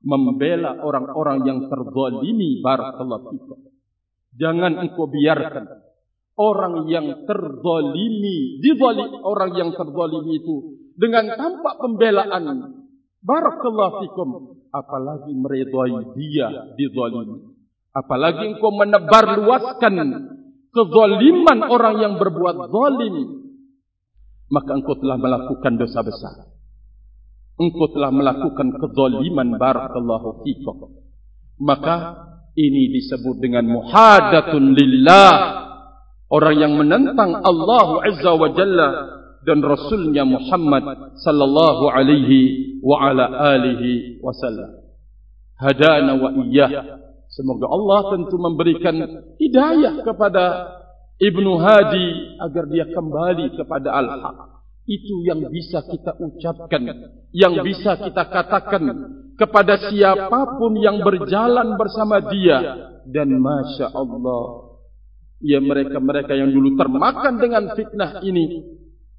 membela orang-orang yang terzalimi. Barakallahu fikum. Jangan engkau biarkan orang yang terzalimi, orang yang terzalimi itu dengan tanpa pembelaan. Barakallahu fikum. Apalagi meridai dia dizalimi. Apalagi engkau menebarluaskan kezaliman orang yang berbuat zalim, maka engkau telah melakukan dosa besar. Engkau telah melakukan kezaliman. Barakallahu fikum. Maka ini disebut dengan muhadatun lillah. Orang yang menentang Allah Azza wa Jalla dan Rasulnya Muhammad sallallahu alaihi wa ala alihi wasallam. Hadana wa iyyah. Semoga Allah tentu memberikan hidayah kepada Ibnu Hadi agar dia kembali kepada al-haq. Itu yang bisa kita ucapkan, yang bisa kita katakan kepada siapapun yang berjalan bersama dia. Dan Masya Allah, ya mereka-mereka yang dulu termakan dengan fitnah ini,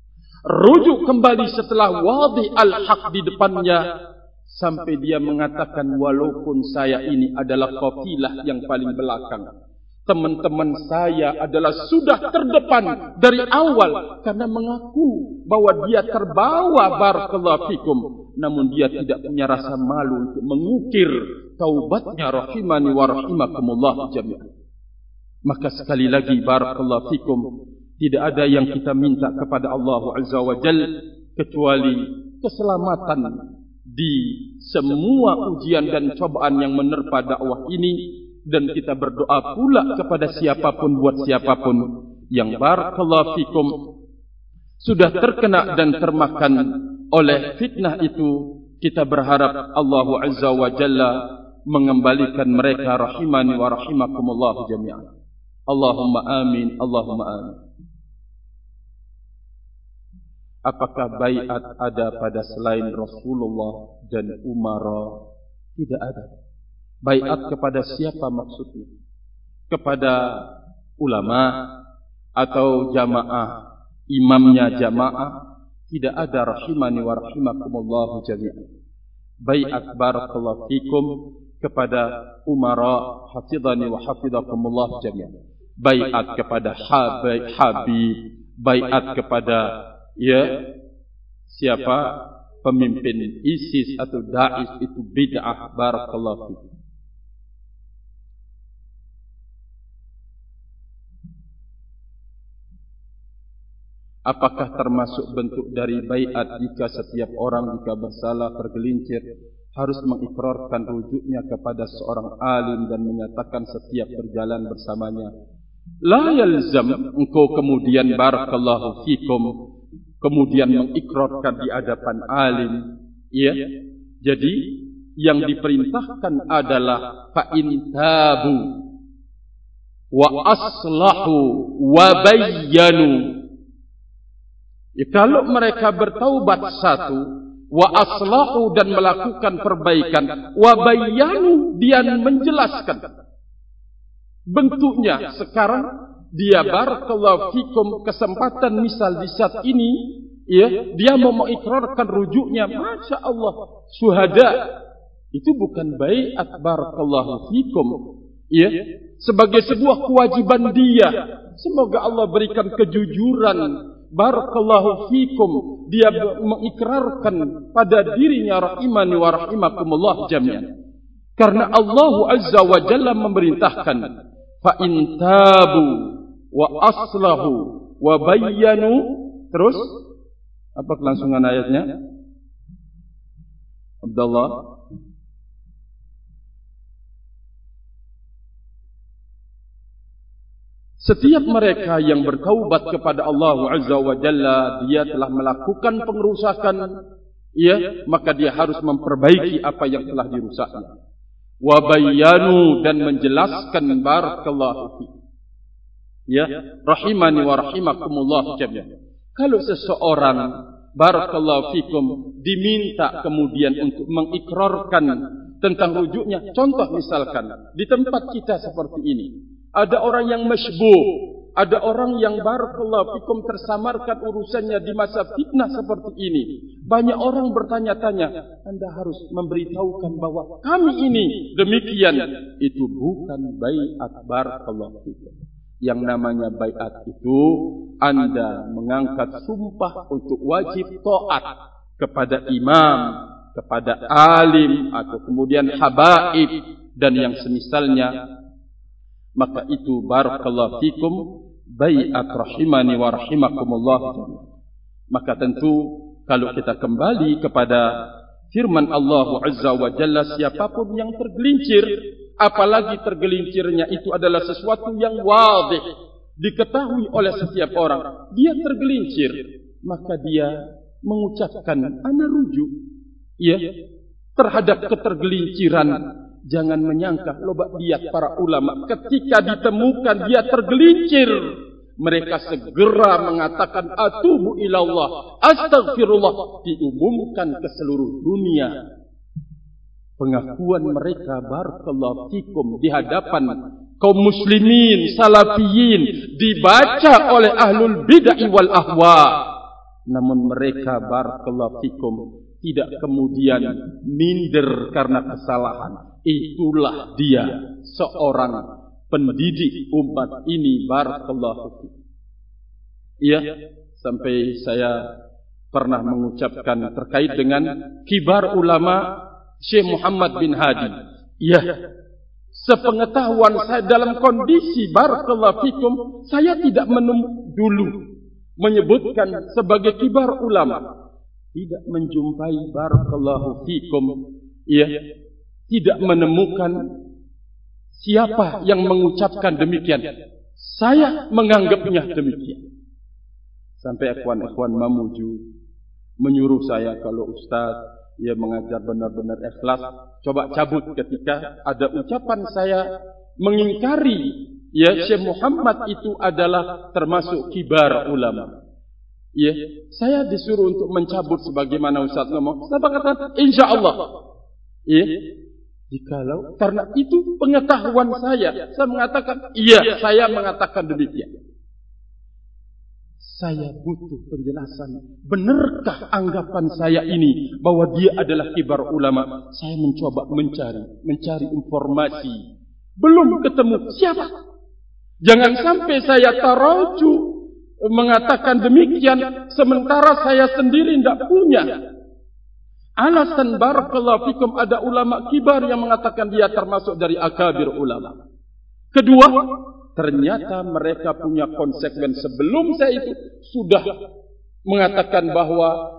rujuk kembali setelah wadhi al-haq di depannya, sampai dia mengatakan, walaupun saya ini adalah kafilah yang paling belakang, teman-teman saya adalah sudah terdepan dari awal, karena mengaku bahwa dia terbawa. Barakallahu fikum. Namun dia tidak punya rasa malu untuk mengukir taubatnya. Rahimani wa rahimakumullah jami'an. Maka sekali lagi, barakallahu fikum, tidak ada yang kita minta kepada Allah Azza wa Jalla kecuali keselamatan di semua ujian dan cobaan yang menerpa dakwah ini. Dan kita berdoa pula kepada siapapun, buat siapapun yang barakallahu fikum sudah terkena dan termakan oleh fitnah itu, kita berharap Allah Azza wa Jalla mengembalikan mereka. Rahimani wa rahimakumullah jami'an. Allahumma amin, Allahumma amin. Apakah baiat ada pada selain Rasulullah dan umara? Tidak ada. Baiat kepada siapa maksudnya? Kepada ulama atau jamaah, imamnya jamaah? Tidak ada. Rahimani wa rahimakumullah jami'an. Baiat barakallahu fikum kepada umara, hafidhani wa hafidhakumullah jami'an. Baiat kepada habib, baiat kepada siapa pemimpin ISIS atau Daesh, itu bid'ah. Barakallahu fikum. Apakah termasuk bentuk dari baiat jika setiap orang jika bersalah tergelincir harus mengikrarkan rujuknya kepada seorang alim dan menyatakan setiap berjalan bersamanya? La yalzam engkau kemudian barakallahu fikum kemudian mengikrarkan di hadapan alim, ya. Jadi yang diperintahkan adalah fa in tabu wa aslahu wa bayyanu. Ya, kalau mereka bertaubat satu, wa aslahu dan melakukan perbaikan, wa bayyanu dia menjelaskan bentuknya. Sekarang dia barakallahu fikum kesempatan misal di saat ini, ya, dia mau mengikrarkan rujuknya, masya Allah, syuhada. Itu bukan baiat barakallahu fikum, ya, sebagai sebuah kewajiban dia. Semoga Allah berikan kejujuran. Barakallahu fikum, dia mengikrarkan pada dirinya. Rahimani wa rahimakumullah jami'an. Karena Allah Azza wa Jalla memerintahkan, fa in tabu wa aslahu wa bayyanu. Terus apa kelangsungan ayatnya? Abdullah. Setiap mereka yang bertaubat kepada Allah Azza wa Jalla, dia telah melakukan pengerusakan, ya, maka dia harus memperbaiki apa yang telah dirusaknya. Wa bayyanu dan menjelaskan. Barakallahu fi, ya, rahimani wa rahimakumullah jami'an. Kalau seseorang barakallahu fikum diminta kemudian untuk mengikrarkan tentang rujuknya, contoh misalkan di tempat kita seperti ini, ada orang yang masybuh, ada orang yang barakallahu fikum tersamarkan urusannya di masa fitnah seperti ini. Banyak orang bertanya-tanya, Anda harus memberitahukan bahwa kami ini demikian. Itu bukan baiat barakallahu fikum. Yang namanya baiat itu Anda mengangkat sumpah untuk wajib taat kepada imam, kepada alim, atau kemudian habaib dan yang semisalnya. Maka itu barakallahu fikum baiat rahimani wa rahimakumullah. Maka tentu kalau kita kembali kepada firman Allah Azza wa Jalla, siapapun yang tergelincir, apalagi tergelincirnya itu adalah sesuatu yang wadih, diketahui oleh setiap orang, dia tergelincir, maka dia mengucapkan ana rujuk ya terhadap ketergelinciran. Jangan menyangka, loba lihat para ulama ketika ditemukan dia tergelincir, mereka segera mengatakan atubu ilallah, astaghfirullah, diumumkan ke seluruh dunia. Pengakuan mereka barakallahu fikum di hadapan kaum muslimin salafiyin dibaca oleh ahlul bid'ah wal ahwa. Namun mereka barakallahu fikum tidak kemudian minder karena kesalahan. Itulah dia seorang pendidik umat ini barakallahu fikum. Ya, sampai saya pernah mengucapkan terkait dengan kibar ulama Syekh Muhammad bin Hadi. Ya, sepengetahuan saya dalam kondisi barakallahu fikum, saya tidak dulu menyebutkan sebagai kibar ulama. Tidak menjumpai barakallahu fikum, ya, tidak menemukan siapa yang mengucapkan demikian. Saya menganggapnya demikian. Sampai ikhwan-ikhwan Mamuju menyuruh saya, kalau ustaz ya mengajar benar-benar ikhlas, coba cabut ketika ada ucapan saya mengingkari ya Syekh Muhammad itu adalah termasuk kibar ulama. Ya, saya disuruh untuk mencabut sebagaimana ustaz ngomong. Saya katakan insyaallah. Ya, jikalau karena itu pengetahuan saya mengatakan iya, saya mengatakan demikian. Saya butuh penjelasan. Benarkah anggapan saya ini bahwa dia adalah kibar ulama? Saya mencoba mencari informasi. Belum ketemu siapa. Jangan sampai saya taraju mengatakan demikian sementara saya sendiri tidak punya alasan. Barakallahu fikum, ada ulama kibar yang mengatakan dia termasuk dari akabir ulama. Kedua, ternyata mereka punya konsekuensi. Sebelum saya itu sudah mengatakan bahwa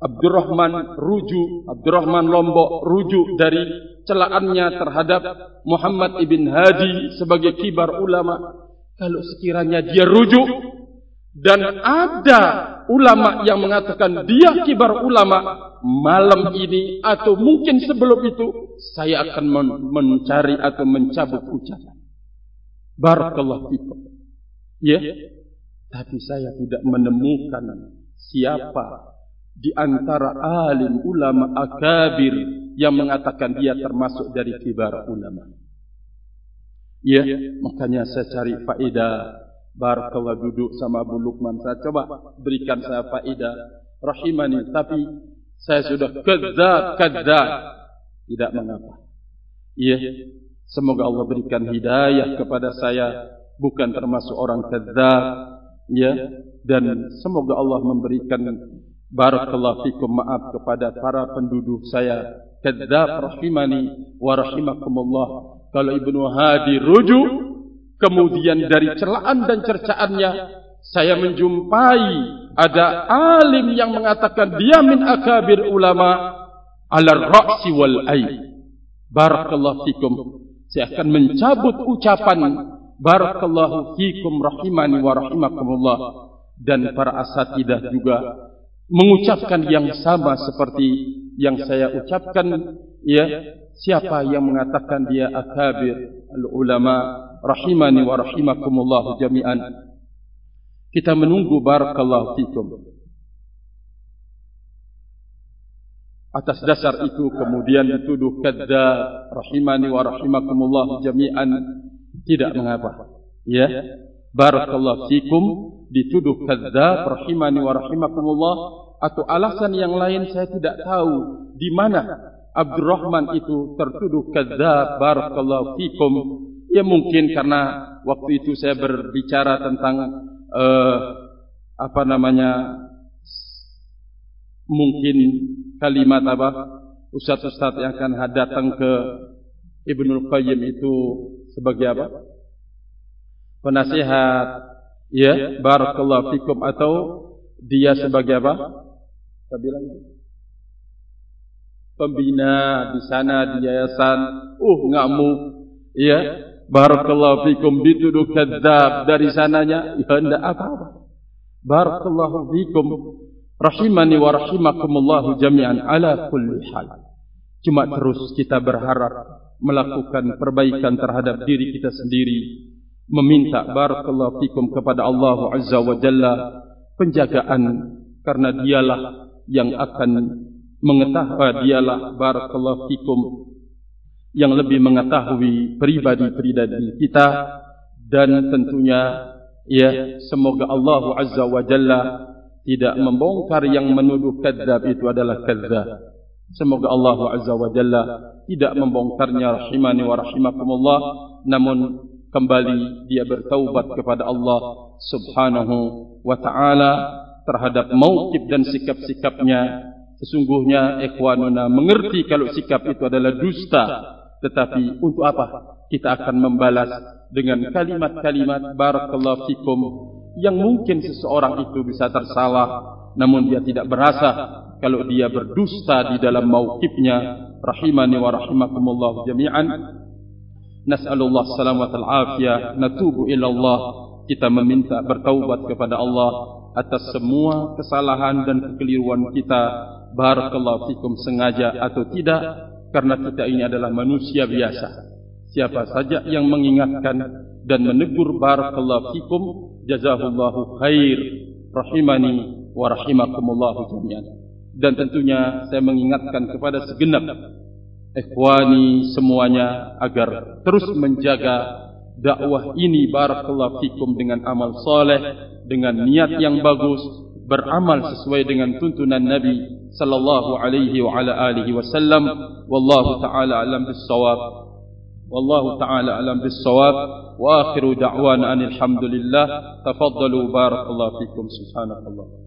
Abdurrahman Lombok rujuk dari celaannya terhadap Muhammad ibn Hadi sebagai kibar ulama. Kalau sekiranya dia rujuk dan ada ulama yang mengatakan dia kibar ulama, malam ini atau mungkin sebelum itu saya akan mencari atau mencabut ucapan. Barakallahu fikum. Ya, tapi saya tidak menemukan siapa di antara alim ulama akabir yang mengatakan dia termasuk dari kibar ulama. Ya, makanya saya cari faedah. Barakallah, duduk sama Abu Luqman, saya coba berikan saya faedah rahimani, tapi saya sudah kadzab. Tidak mengapa. Ya, semoga Allah berikan hidayah kepada saya, bukan termasuk orang kadzab, ya, dan semoga Allah memberikan barakallahu fikum maaf kepada para penduduk saya kadzab rahimani wa rahimakumullah. Kalau Ibnu Hadi rujuk, kemudian dari celaan dan cercaannya saya menjumpai ada alim yang mengatakan dia min akabir ulama ala ra'si wal ain. Barakallahu fikum. Saya akan mencabut ucapan barakallahu fikum rahimani wa rahimakumullah, dan para asatidah juga mengucapkan yang sama seperti yang saya ucapkan. Ya, siapa yang mengatakan dia akabir ulama rahimani wa rahimakumullah jami'an. Kita menunggu barakallahu fikum. Atas dasar itu kemudian dituduh kadzdzab rahimani wa rahimakumullah jami'an, tidak mengapa. Ya, barakallahu fikum dituduh kadzdzab rahimani wa rahimakumullah, atau alasan yang lain saya tidak tahu di mana Abdurrahman itu tertuduh kadzdzab barakallahu fikum. Ya mungkin karena waktu itu saya berbicara tentang mungkin kalimat ustaz-ustaz yang akan datang ke Ibnul Qayyim itu sebagai penasihat, ya, barakallahu fikum, atau dia sebagai saya bilang pembina di sana di yayasan. Ngamuk, ya, barakallahu fikum, dituduh kadzdzab dari sananya, ya enggak apa-apa. Barakallahu fikum rahimani wa rahimakumullahu jami'an ala kulli hal. Cuma terus kita berharap melakukan perbaikan terhadap diri kita sendiri, meminta barakallahu fikum kepada Allah Azza wa Jalla penjagaan, karena dialah yang akan mengetahui, dialah barakallahu fikum yang lebih mengetahui pribadi-pribadi kita. Dan tentunya ya, semoga Allah Azza wa Jalla tidak membongkar yang menuduh kadzdzab itu adalah kadzdzab. Semoga Allah Azza wa Jalla tidak membongkarnya rahimani wa rahimakumullah, namun kembali dia bertaubat kepada Allah Subhanahu wa ta'ala terhadap mauqif dan sikap-sikapnya. Sesungguhnya ikhwanuna mengerti kalau sikap itu adalah dusta, tetapi untuk apa kita akan membalas dengan kalimat-kalimat barakallahu fikum yang mungkin seseorang itu bisa tersalah, namun dia tidak berasa kalau dia berdusta di dalam mauqifnya. Rahimani wa rahimakumullah jami'an. Nas'alullah salamatal afiyah, natubu ila Allah. Kita meminta bertaubat kepada Allah atas semua kesalahan dan kekeliruan kita, barakallahu fikum, sengaja atau tidak, karena kita ini adalah manusia biasa. Siapa saja yang mengingatkan dan menegur barakallahu fikum, jazahullahu khair, rahimani wa rahimakumullah jami'an. Dan tentunya saya mengingatkan kepada segenap ikhwani semuanya agar terus menjaga dakwah ini barakallahu fikum dengan amal saleh, dengan niat yang bagus, beramal sesuai dengan tuntunan Nabi sallallahu alaihi wa ala alihi wasallam. Wallahu taala alam bis-shawab. Wallahu taala alam bis-shawab. Wa akhiru da'wana alhamdulillah. Tafaddalu barakallahu fikum. Subhanallah.